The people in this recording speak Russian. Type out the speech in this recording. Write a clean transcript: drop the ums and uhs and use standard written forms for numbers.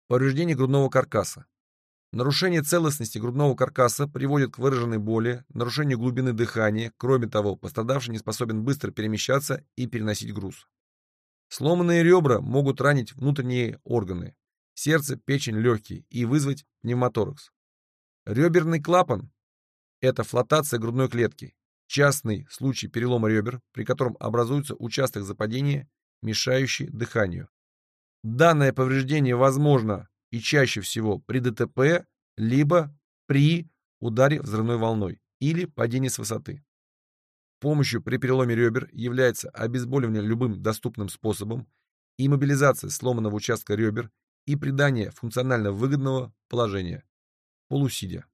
Повреждение грудного каркаса. Нарушение целостности грудного каркаса приводит к выраженной боли, нарушению глубины дыхания. Кроме того, пострадавший не способен быстро перемещаться и переносить груз. Сломанные ребра могут ранить внутренние органы – сердце, печень, легкие и вызвать пневмоторакс. Реберный клапан – это флотация грудной клетки, частный случай перелома ребер, при котором образуется участок западения, мешающий дыханию. Данное повреждение возможно и чаще всего при ДТП, либо при ударе взрывной волной или падении с высоты. Помощью при переломе ребер является обезболивание любым доступным способом, иммобилизация сломанного участка ребер и придание функционально выгодного положения, полусидя.